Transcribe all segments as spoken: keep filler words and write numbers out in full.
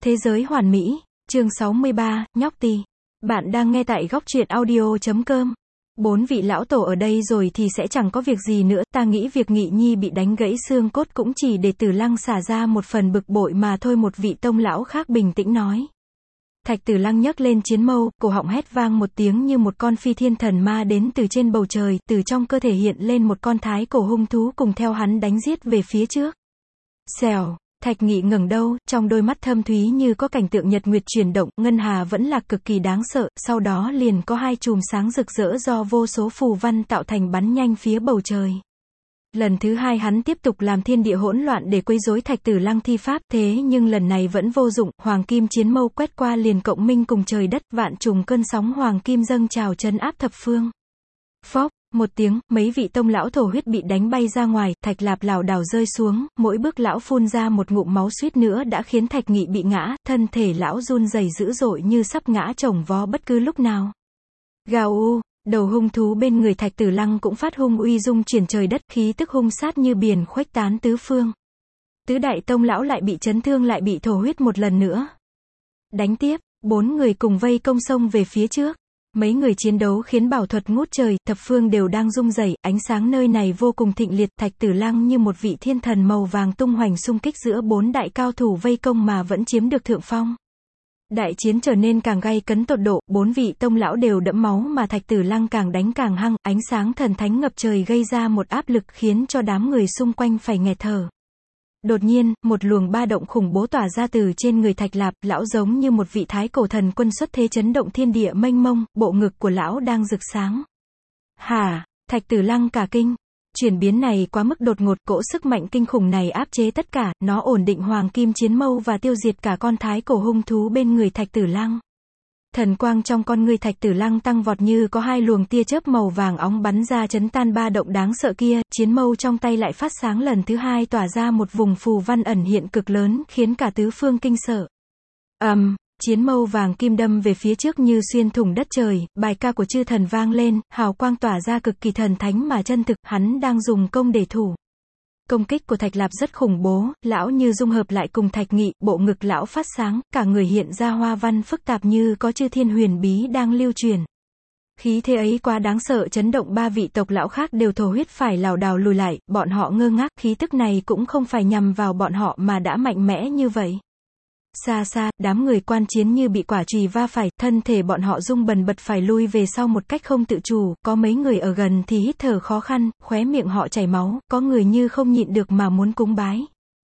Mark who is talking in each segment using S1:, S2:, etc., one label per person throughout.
S1: Thế giới hoàn mỹ, chương sáu mươi ba, nhóc tì. Bạn đang nghe tại góc truyện audio chấm com. Bốn vị lão tổ ở đây rồi thì sẽ chẳng có việc gì nữa, ta nghĩ việc Nghị Nhi bị đánh gãy xương cốt cũng chỉ để Tử Lăng xả ra một phần bực bội mà thôi. Một vị tông lão khác bình tĩnh nói. Thạch Tử Lăng nhấc lên chiến mâu, cổ họng hét vang một tiếng như một con phi thiên thần ma đến từ trên bầu trời, từ trong cơ thể hiện lên một con thái cổ hung thú cùng theo hắn đánh giết về phía trước. Xèo. Thạch Nghị ngẩng đầu, trong đôi mắt thâm thúy như có cảnh tượng nhật nguyệt chuyển động, ngân hà vẫn là cực kỳ đáng sợ, sau đó liền có hai chùm sáng rực rỡ do vô số phù văn tạo thành bắn nhanh phía bầu trời. Lần thứ hai hắn tiếp tục làm thiên địa hỗn loạn để quấy rối Thạch Tử Lăng thi pháp, thế nhưng lần này vẫn vô dụng, hoàng kim chiến mâu quét qua liền cộng minh cùng trời đất, vạn trùng cơn sóng hoàng kim dâng trào trấn áp thập phương. Phốc. Một tiếng, mấy vị tông lão thổ huyết bị đánh bay ra ngoài, Thạch Lạp lảo đảo rơi xuống, mỗi bước lão phun ra một ngụm máu suýt nữa đã khiến Thạch Nghị bị ngã, thân thể lão run rẩy dữ dội như sắp ngã chồng vó bất cứ lúc nào. Gào u, đầu hung thú bên người Thạch Tử Lăng cũng phát hung uy dung chuyển trời đất, khí tức hung sát như biển khuếch tán tứ phương. Tứ đại tông lão lại bị chấn thương lại bị thổ huyết một lần nữa. Đánh tiếp, bốn người cùng vây công sông về phía trước. Mấy người chiến đấu khiến bảo thuật ngút trời, thập phương đều đang rung rẩy, ánh sáng nơi này vô cùng thịnh liệt, Thạch Tử Lăng như một vị thiên thần màu vàng tung hoành xung kích giữa bốn đại cao thủ vây công mà vẫn chiếm được thượng phong. Đại chiến trở nên càng gay cấn tột độ, bốn vị tông lão đều đẫm máu mà Thạch Tử Lăng càng đánh càng hăng, ánh sáng thần thánh ngập trời gây ra một áp lực khiến cho đám người xung quanh phải nghẹt thở. Đột nhiên, một luồng ba động khủng bố tỏa ra từ trên người Thạch Lạp, lão giống như một vị thái cổ thần quân xuất thế chấn động thiên địa mênh mông, bộ ngực của lão đang rực sáng. Hả? Thạch Tử Lăng cả kinh. Chuyển biến này quá mức đột ngột, cỗ sức mạnh kinh khủng này áp chế tất cả, nó ổn định hoàng kim chiến mâu và tiêu diệt cả con thái cổ hung thú bên người Thạch Tử Lăng. Thần quang trong con ngươi Thạch Tử Lăng tăng vọt như có hai luồng tia chớp màu vàng óng bắn ra chấn tan ba động đáng sợ kia, chiến mâu trong tay lại phát sáng lần thứ hai tỏa ra một vùng phù văn ẩn hiện cực lớn, khiến cả tứ phương kinh sợ. Ầm, um, chiến mâu vàng kim đâm về phía trước như xuyên thủng đất trời, bài ca của chư thần vang lên, hào quang tỏa ra cực kỳ thần thánh mà chân thực, hắn đang dùng công để thủ. Công kích của Thạch Lạp rất khủng bố, lão như dung hợp lại cùng Thạch Nghị, bộ ngực lão phát sáng, cả người hiện ra hoa văn phức tạp như có chư thiên huyền bí đang lưu truyền. Khí thế ấy quá đáng sợ chấn động ba vị tộc lão khác đều thổ huyết phải lảo đảo lùi lại, bọn họ ngơ ngác, khí tức này cũng không phải nhằm vào bọn họ mà đã mạnh mẽ như vậy. Xa xa, đám người quan chiến như bị quả chùy va phải, thân thể bọn họ rung bần bật phải lui về sau một cách không tự chủ, có mấy người ở gần thì hít thở khó khăn, khóe miệng họ chảy máu, có người như không nhịn được mà muốn cúng bái.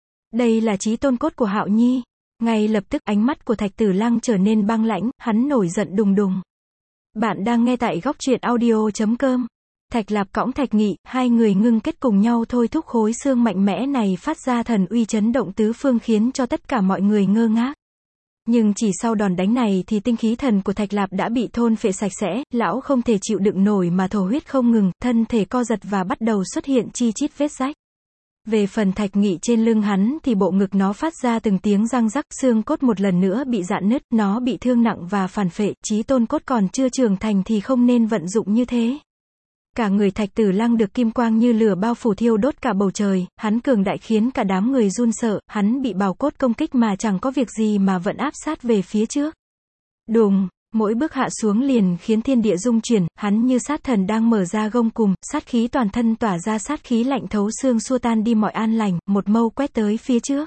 S1: Đây là chí tôn cốt của Hạo Nhi. Ngay lập tức ánh mắt của Thạch Tử Lăng trở nên băng lãnh, hắn nổi giận đùng đùng. Bạn đang nghe tại góc truyện audio chấm com. Thạch Lạp cõng Thạch Nghị, hai người ngưng kết cùng nhau thôi thúc khối xương mạnh mẽ này phát ra thần uy chấn động tứ phương khiến cho tất cả mọi người ngơ ngác. Nhưng chỉ sau đòn đánh này thì tinh khí thần của Thạch Lạp đã bị thôn phệ sạch sẽ, lão không thể chịu đựng nổi mà thổ huyết không ngừng, thân thể co giật và bắt đầu xuất hiện chi chít vết rách. Về phần Thạch Nghị trên lưng hắn thì bộ ngực nó phát ra từng tiếng răng rắc, xương cốt một lần nữa bị rạn nứt, nó bị thương nặng và phản phệ, chí tôn cốt còn chưa trưởng thành thì không nên vận dụng như thế. Cả người Thạch Tử Lăng được kim quang như lửa bao phủ thiêu đốt cả bầu trời, hắn cường đại khiến cả đám người run sợ, hắn bị bào cốt công kích mà chẳng có việc gì mà vẫn áp sát về phía trước. Đùng, mỗi bước hạ xuống liền khiến thiên địa rung chuyển, hắn như sát thần đang mở ra gông cùm, sát khí toàn thân tỏa ra sát khí lạnh thấu xương xua tan đi mọi an lành, một mâu quét tới phía trước.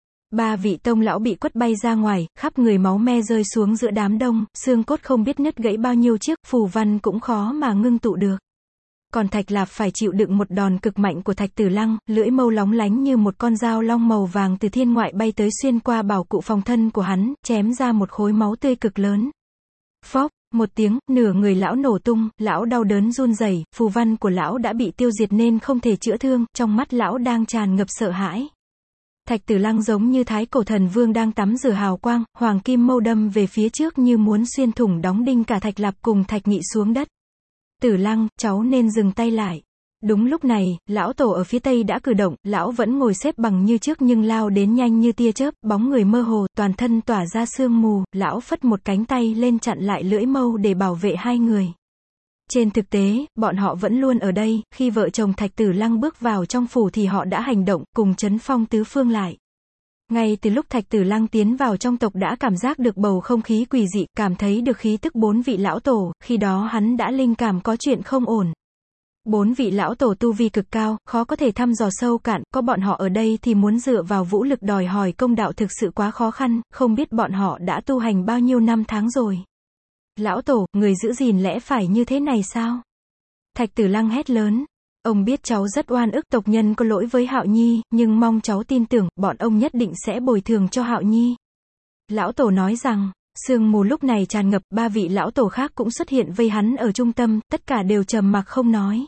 S1: Ba vị tông lão bị quất bay ra ngoài, khắp người máu me rơi xuống giữa đám đông, xương cốt không biết nứt gãy bao nhiêu chiếc, phù văn cũng khó mà ngưng tụ được. Còn Thạch Lạp phải chịu đựng một đòn cực mạnh của Thạch Tử Lăng, lưỡi mâu lóng lánh như một con dao long màu vàng từ thiên ngoại bay tới xuyên qua bảo cụ phòng thân của hắn, chém ra một khối máu tươi cực lớn. Phốc, một tiếng, nửa người lão nổ tung, lão đau đớn run rẩy, phù văn của lão đã bị tiêu diệt nên không thể chữa thương, trong mắt lão đang tràn ngập sợ hãi. Thạch Tử Lăng giống như thái cổ thần vương đang tắm rửa hào quang, hoàng kim mâu đâm về phía trước như muốn xuyên thủng đóng đinh cả Thạch Lạp cùng Thạch Nghị xuống đất. Tử Lăng, cháu nên dừng tay lại. Đúng lúc này, lão tổ ở phía tây đã cử động, lão vẫn ngồi xếp bằng như trước nhưng lao đến nhanh như tia chớp, bóng người mơ hồ, toàn thân tỏa ra sương mù, lão phất một cánh tay lên chặn lại lưỡi mâu để bảo vệ hai người. Trên thực tế, bọn họ vẫn luôn ở đây, khi vợ chồng Thạch Tử Lăng bước vào trong phủ thì họ đã hành động, cùng trấn phong tứ phương lại. Ngay từ lúc Thạch Tử Lăng tiến vào trong tộc đã cảm giác được bầu không khí quỷ dị, cảm thấy được khí tức bốn vị lão tổ, khi đó hắn đã linh cảm có chuyện không ổn. Bốn vị lão tổ tu vi cực cao, khó có thể thăm dò sâu cạn, có bọn họ ở đây thì muốn dựa vào vũ lực đòi hỏi công đạo thực sự quá khó khăn, không biết bọn họ đã tu hành bao nhiêu năm tháng rồi. Lão tổ, người giữ gìn lẽ phải như thế này sao? Thạch Tử Lăng hét lớn. Ông biết cháu rất oan ức, tộc nhân có lỗi với Hạo Nhi, nhưng mong cháu tin tưởng, bọn ông nhất định sẽ bồi thường cho Hạo Nhi. Lão tổ nói rằng, sương mù lúc này tràn ngập, ba vị lão tổ khác cũng xuất hiện vây hắn ở trung tâm, tất cả đều trầm mặc không nói.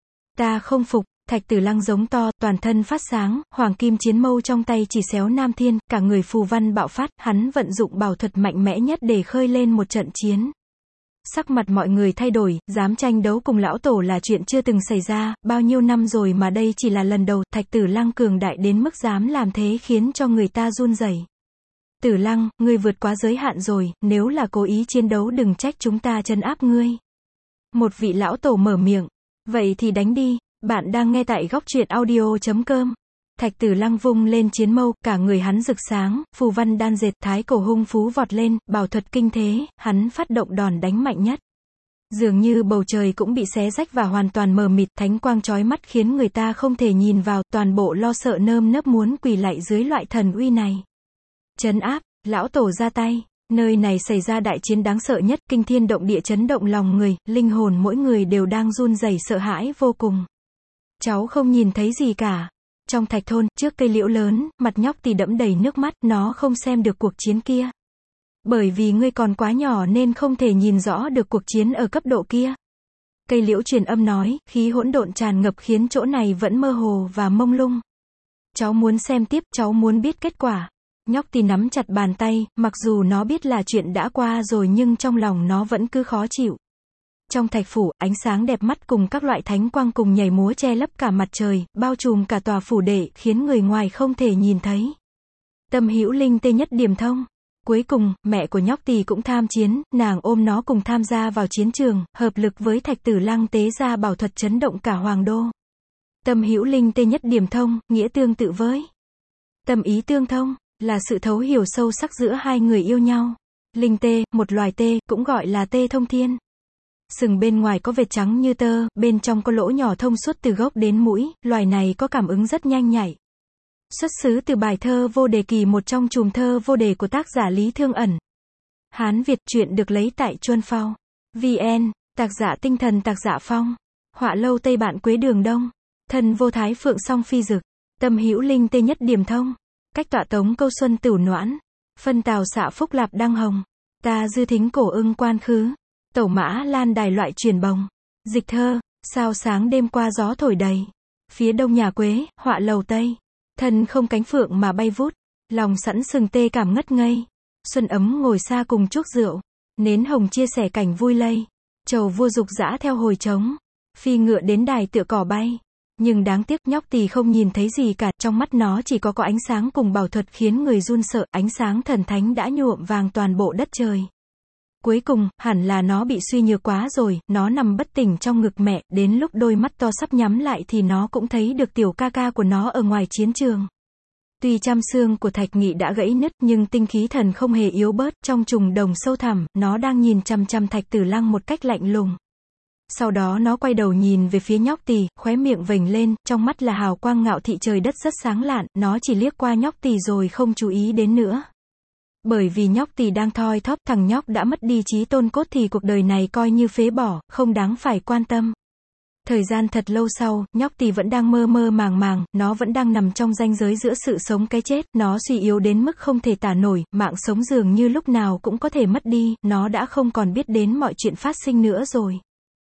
S1: Ta không phục, Thạch Tử Lăng giống to, toàn thân phát sáng, hoàng kim chiến mâu trong tay chỉ xéo nam thiên, cả người phù văn bạo phát, hắn vận dụng bảo thuật mạnh mẽ nhất để khơi lên một trận chiến. Sắc mặt mọi người thay đổi, dám tranh đấu cùng lão tổ là chuyện chưa từng xảy ra, bao nhiêu năm rồi mà đây chỉ là lần đầu, Thạch Tử Lăng cường đại đến mức dám làm thế khiến cho người ta run rẩy. Tử Lăng, ngươi vượt quá giới hạn rồi, nếu là cố ý chiến đấu đừng trách chúng ta trấn áp ngươi. Một vị lão tổ mở miệng, vậy thì đánh đi, bạn đang nghe tại góc truyện audio chấm com. Thạch Tử Lăng vung lên chiến mâu, cả người hắn rực sáng, phù văn đan dệt, thái cổ hung phú vọt lên, bảo thuật kinh thế, hắn phát động đòn đánh mạnh nhất. Dường như bầu trời cũng bị xé rách và hoàn toàn mờ mịt, thánh quang chói mắt khiến người ta không thể nhìn vào, toàn bộ lo sợ nơm nớp muốn quỳ lạy dưới loại thần uy này. Trấn áp, lão tổ ra tay, nơi này xảy ra đại chiến đáng sợ nhất, kinh thiên động địa chấn động lòng người, linh hồn mỗi người đều đang run rẩy sợ hãi vô cùng. Cháu không nhìn thấy gì cả. Trong thạch thôn, trước cây liễu lớn, mặt nhóc thì đẫm đầy nước mắt, nó không xem được cuộc chiến kia. Bởi vì ngươi còn quá nhỏ nên không thể nhìn rõ được cuộc chiến ở cấp độ kia. Cây liễu truyền âm nói, khí hỗn độn tràn ngập khiến chỗ này vẫn mơ hồ và mông lung. Cháu muốn xem tiếp, cháu muốn biết kết quả. Nhóc thì nắm chặt bàn tay, mặc dù nó biết là chuyện đã qua rồi nhưng trong lòng nó vẫn cứ khó chịu. Trong thạch phủ, ánh sáng đẹp mắt cùng các loại thánh quang cùng nhảy múa che lấp cả mặt trời, bao trùm cả tòa phủ đệ, khiến người ngoài không thể nhìn thấy. Tâm Hữu Linh tê nhất điểm thông. Cuối cùng, mẹ của nhóc tỳ cũng tham chiến, nàng ôm nó cùng tham gia vào chiến trường, hợp lực với Thạch Tử Lăng tế ra bảo thuật chấn động cả hoàng đô. Tâm Hữu Linh tê nhất điểm thông, nghĩa tương tự với tâm ý tương thông, là sự thấu hiểu sâu sắc giữa hai người yêu nhau. Linh tê, một loài tê, cũng gọi là tê thông thiên. Sừng bên ngoài có vệt trắng như tơ, bên trong có lỗ nhỏ thông suốt từ gốc đến mũi, loài này có cảm ứng rất nhanh nhạy. Xuất xứ từ bài thơ Vô Đề Kỳ, một trong chùm thơ vô đề của tác giả Lý Thương Ẩn. Hán Việt, truyện được lấy tại Chuân Phao. vê en, tác giả tinh thần tác giả Phong. Họa lâu Tây Bạn Quế Đường Đông. Thần vô thái phượng song phi dực. Tâm Hữu Linh tê nhất điểm thông. Cách tọa tống câu xuân tửu noãn. Phân tào xạ phúc lạp đăng hồng. Ta dư thính cổ ưng quan khứ. Tẩu mã lan đài loại truyền bồng. Dịch thơ, sao sáng đêm qua gió thổi đầy. Phía đông nhà Quế, họa lầu Tây. Thân không cánh phượng mà bay vút. Lòng sẵn sừng tê cảm ngất ngây. Xuân ấm ngồi xa cùng chuốc rượu. Nến hồng chia sẻ cảnh vui lây. Trầu vua dục dã theo hồi trống. Phi ngựa đến đài tựa cỏ bay. Nhưng đáng tiếc nhóc tỳ không nhìn thấy gì cả, trong mắt nó chỉ có có ánh sáng cùng bảo thuật khiến người run sợ, ánh sáng thần thánh đã nhuộm vàng toàn bộ đất trời. Cuối cùng, hẳn là nó bị suy nhược quá rồi, nó nằm bất tỉnh trong ngực mẹ, đến lúc đôi mắt to sắp nhắm lại thì nó cũng thấy được tiểu ca ca của nó ở ngoài chiến trường. Tuy trăm xương của Thạch Nghị đã gãy nứt nhưng tinh khí thần không hề yếu bớt, trong trùng đồng sâu thẳm, nó đang nhìn chằm chằm Thạch Tử Lăng một cách lạnh lùng. Sau đó nó quay đầu nhìn về phía nhóc tỳ, khóe miệng vểnh lên, trong mắt là hào quang ngạo thị trời đất rất sáng lạn, nó chỉ liếc qua nhóc tỳ rồi không chú ý đến nữa. Bởi vì nhóc tỳ đang thoi thóp, thằng nhóc đã mất đi trí tôn cốt thì cuộc đời này coi như phế bỏ, không đáng phải quan tâm. Thời gian thật lâu sau, nhóc tỳ vẫn đang mơ mơ màng màng, nó vẫn đang nằm trong ranh giới giữa sự sống cái chết, nó suy yếu đến mức không thể tả nổi, mạng sống dường như lúc nào cũng có thể mất đi, nó đã không còn biết đến mọi chuyện phát sinh nữa rồi.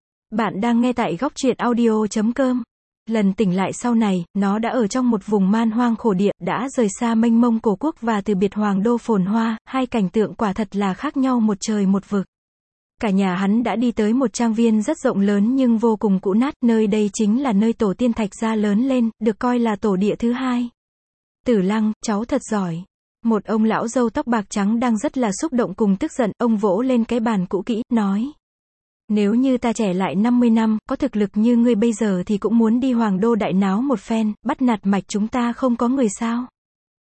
S1: Bạn đang nghe tại góc truyện audio chấm com. Lần tỉnh lại sau này, nó đã ở trong một vùng man hoang khổ địa, đã rời xa mênh mông cổ quốc và từ biệt hoàng đô phồn hoa, hai cảnh tượng quả thật là khác nhau một trời một vực. Cả nhà hắn đã đi tới một trang viên rất rộng lớn nhưng vô cùng cũ nát, nơi đây chính là nơi tổ tiên Thạch gia lớn lên, được coi là tổ địa thứ hai. Tử Lăng, cháu thật giỏi. Một ông lão râu tóc bạc trắng đang rất là xúc động cùng tức giận, ông vỗ lên cái bàn cũ kỹ, nói. Nếu như ta trẻ lại năm mươi năm, có thực lực như ngươi bây giờ thì cũng muốn đi hoàng đô đại náo một phen, bắt nạt mạch chúng ta không có người sao.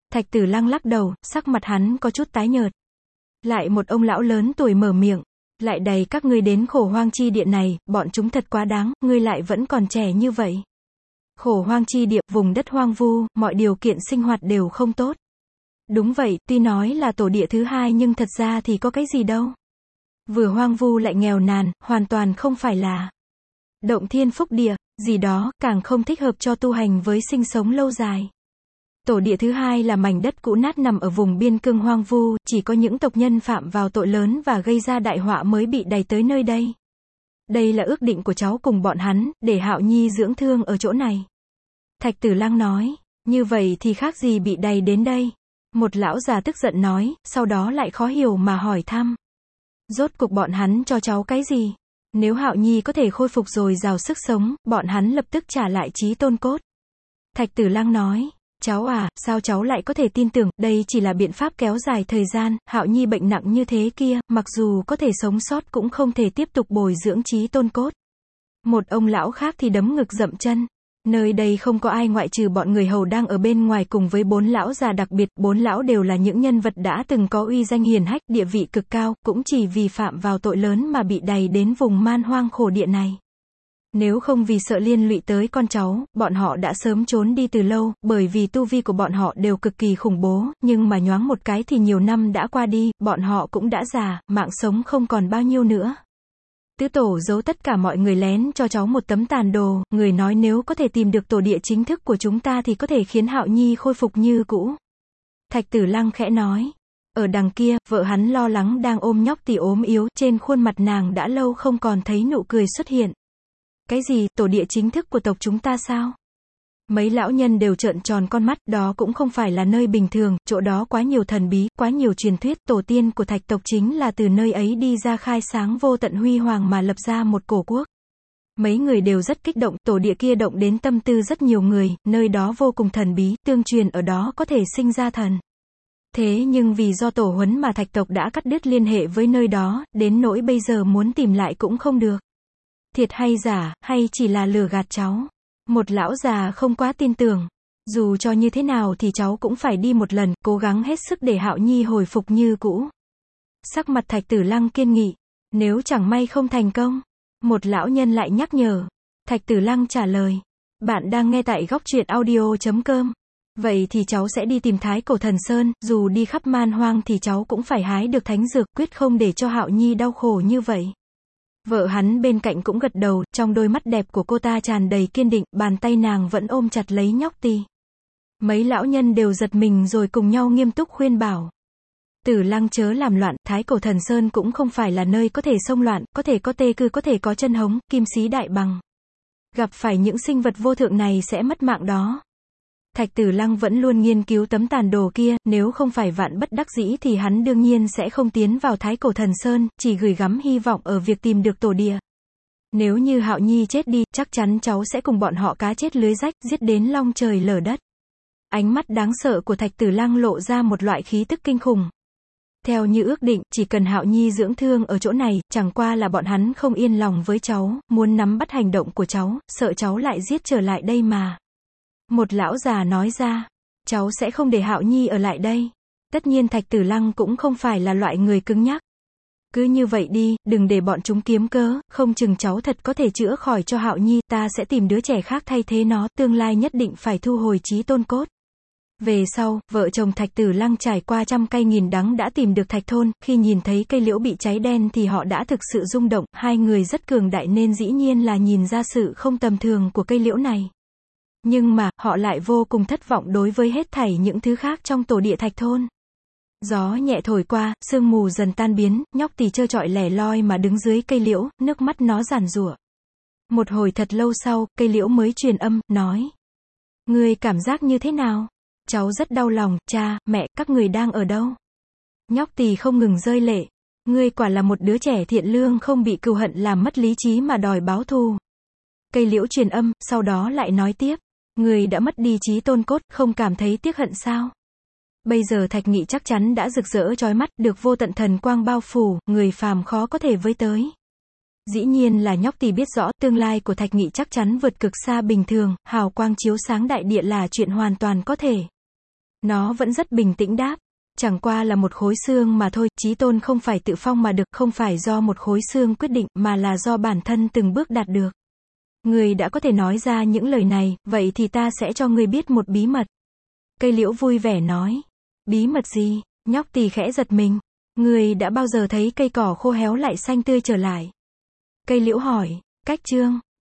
S1: Thạch Tử Lăng lắc đầu, sắc mặt hắn có chút tái nhợt. Lại một ông lão lớn tuổi mở miệng. Lại đầy các ngươi đến khổ hoang chi địa này, bọn chúng thật quá đáng, ngươi lại vẫn còn trẻ như vậy. Khổ hoang chi địa, vùng đất hoang vu, mọi điều kiện sinh hoạt đều không tốt. Đúng vậy, tuy nói là tổ địa thứ hai nhưng thật ra thì có cái gì đâu. Vừa hoang vu lại nghèo nàn, hoàn toàn không phải là động thiên phúc địa, gì đó, càng không thích hợp cho tu hành với sinh sống lâu dài. Tổ địa thứ hai là mảnh đất cũ nát nằm ở vùng biên cương hoang vu, chỉ có những tộc nhân phạm vào tội lớn và gây ra đại họa mới bị đày tới nơi đây. Đây là ước định của cháu cùng bọn hắn, để Hạo Nhi dưỡng thương ở chỗ này. Thạch Tử Lăng nói, như vậy thì khác gì bị đày đến đây. Một lão già tức giận nói, sau đó lại khó hiểu mà hỏi thăm. Rốt cuộc bọn hắn cho cháu cái gì? Nếu Hạo Nhi có thể khôi phục rồi rào sức sống, bọn hắn lập tức trả lại trí tôn cốt. Thạch Tử Lăng nói, cháu à, sao cháu lại có thể tin tưởng, đây chỉ là biện pháp kéo dài thời gian, Hạo Nhi bệnh nặng như thế kia, mặc dù có thể sống sót cũng không thể tiếp tục bồi dưỡng trí tôn cốt. Một ông lão khác thì đấm ngực dậm chân. Nơi đây không có ai ngoại trừ bọn người hầu đang ở bên ngoài cùng với bốn lão già đặc biệt, bốn lão đều là những nhân vật đã từng có uy danh hiển hách, địa vị cực cao, cũng chỉ vì phạm vào tội lớn mà bị đày đến vùng man hoang khổ địa này. Nếu không vì sợ liên lụy tới con cháu, bọn họ đã sớm trốn đi từ lâu, bởi vì tu vi của bọn họ đều cực kỳ khủng bố, nhưng mà nhoáng một cái thì nhiều năm đã qua đi, bọn họ cũng đã già, mạng sống không còn bao nhiêu nữa. Tứ tổ giấu tất cả mọi người lén cho cháu một tấm tàn đồ, người nói nếu có thể tìm được tổ địa chính thức của chúng ta thì có thể khiến Hạo Nhi khôi phục như cũ. Thạch Tử Lăng khẽ nói. Ở đằng kia, vợ hắn lo lắng đang ôm nhóc tỳ ốm yếu, trên khuôn mặt nàng đã lâu không còn thấy nụ cười xuất hiện. Cái gì, tổ địa chính thức của tộc chúng ta sao? Mấy lão nhân đều trợn tròn con mắt, đó cũng không phải là nơi bình thường, chỗ đó quá nhiều thần bí, quá nhiều truyền thuyết, tổ tiên của thạch tộc chính là từ nơi ấy đi ra khai sáng vô tận huy hoàng mà lập ra một cổ quốc. Mấy người đều rất kích động, tổ địa kia động đến tâm tư rất nhiều người, nơi đó vô cùng thần bí, tương truyền ở đó có thể sinh ra thần. Thế nhưng vì do tổ huấn mà thạch tộc đã cắt đứt liên hệ với nơi đó, đến nỗi bây giờ muốn tìm lại cũng không được. Thiệt hay giả, hay chỉ là lừa gạt cháu? Một lão già không quá tin tưởng. Dù cho như thế nào thì cháu cũng phải đi một lần, cố gắng hết sức để Hạo Nhi hồi phục như cũ. Sắc mặt Thạch Tử Lăng kiên nghị. Nếu chẳng may không thành công, một lão nhân lại nhắc nhở. Thạch Tử Lăng trả lời. Bạn đang nghe tại góc truyện audio chấm com. Vậy thì cháu sẽ đi tìm Thái Cổ Thần Sơn, dù đi khắp man hoang thì cháu cũng phải hái được thánh dược, quyết không để cho Hạo Nhi đau khổ như vậy. Vợ hắn bên cạnh cũng gật đầu, trong đôi mắt đẹp của cô ta tràn đầy kiên định, bàn tay nàng vẫn ôm chặt lấy nhóc tỳ. Mấy lão nhân đều giật mình rồi cùng nhau nghiêm túc khuyên bảo. Tử Lăng chớ làm loạn, Thái Cổ Thần Sơn cũng không phải là nơi có thể xông loạn, có thể có tê cư, có thể có chân hống, kim sĩ đại bằng. Gặp phải những sinh vật vô thượng này sẽ mất mạng đó. Thạch Tử Lăng vẫn luôn nghiên cứu tấm tàn đồ kia, nếu không phải vạn bất đắc dĩ thì hắn đương nhiên sẽ không tiến vào Thái Cổ Thần Sơn, chỉ gửi gắm hy vọng ở việc tìm được tổ địa. Nếu như Hạo Nhi chết đi, chắc chắn cháu sẽ cùng bọn họ cá chết lưới rách, giết đến long trời lở đất. Ánh mắt đáng sợ của Thạch Tử Lăng lộ ra một loại khí tức kinh khủng. Theo như ước định, chỉ cần Hạo Nhi dưỡng thương ở chỗ này, chẳng qua là bọn hắn không yên lòng với cháu, muốn nắm bắt hành động của cháu, sợ cháu lại giết trở lại đây mà. Một lão già nói ra, cháu sẽ không để Hạo Nhi ở lại đây. Tất nhiên Thạch Tử Lăng cũng không phải là loại người cứng nhắc. Cứ như vậy đi, đừng để bọn chúng kiếm cớ, không chừng cháu thật có thể chữa khỏi cho Hạo Nhi, ta sẽ tìm đứa trẻ khác thay thế nó, tương lai nhất định phải thu hồi trí tôn cốt. Về sau, vợ chồng Thạch Tử Lăng trải qua trăm cây nghìn đắng đã tìm được Thạch Thôn, khi nhìn thấy cây liễu bị cháy đen thì họ đã thực sự rung động, hai người rất cường đại nên dĩ nhiên là nhìn ra sự không tầm thường của cây liễu này. Nhưng mà, họ lại vô cùng thất vọng đối với hết thảy những thứ khác trong tổ địa Thạch Thôn. Gió nhẹ thổi qua, sương mù dần tan biến, nhóc tỳ trơ trọi lẻ loi mà đứng dưới cây liễu, nước mắt nó giàn giụa. Một hồi thật lâu sau, cây liễu mới truyền âm, nói. Ngươi cảm giác như thế nào? Cháu rất đau lòng, cha, mẹ, các người đang ở đâu? Nhóc tỳ không ngừng rơi lệ. Ngươi quả là một đứa trẻ thiện lương không bị cừu hận làm mất lý trí mà đòi báo thù. Cây liễu truyền âm, sau đó lại nói tiếp. Người đã mất đi trí tôn cốt, không cảm thấy tiếc hận sao? Bây giờ Thạch Nghị chắc chắn đã rực rỡ chói mắt, được vô tận thần quang bao phủ, người phàm khó có thể với tới. Dĩ nhiên là nhóc tỳ biết rõ, tương lai của Thạch Nghị chắc chắn vượt cực xa bình thường, hào quang chiếu sáng đại địa là chuyện hoàn toàn có thể. Nó vẫn rất bình tĩnh đáp. Chẳng qua là một khối xương mà thôi, chí tôn không phải tự phong mà được, không phải do một khối xương quyết định, mà là do bản thân từng bước đạt được. Người đã có thể nói ra những lời này, vậy thì ta sẽ cho ngươi biết một bí mật. Cây liễu vui vẻ nói. Bí mật gì? Nhóc Tỳ khẽ giật mình. Người đã bao giờ thấy cây cỏ khô héo lại xanh tươi trở lại? Cây liễu hỏi. Cách chương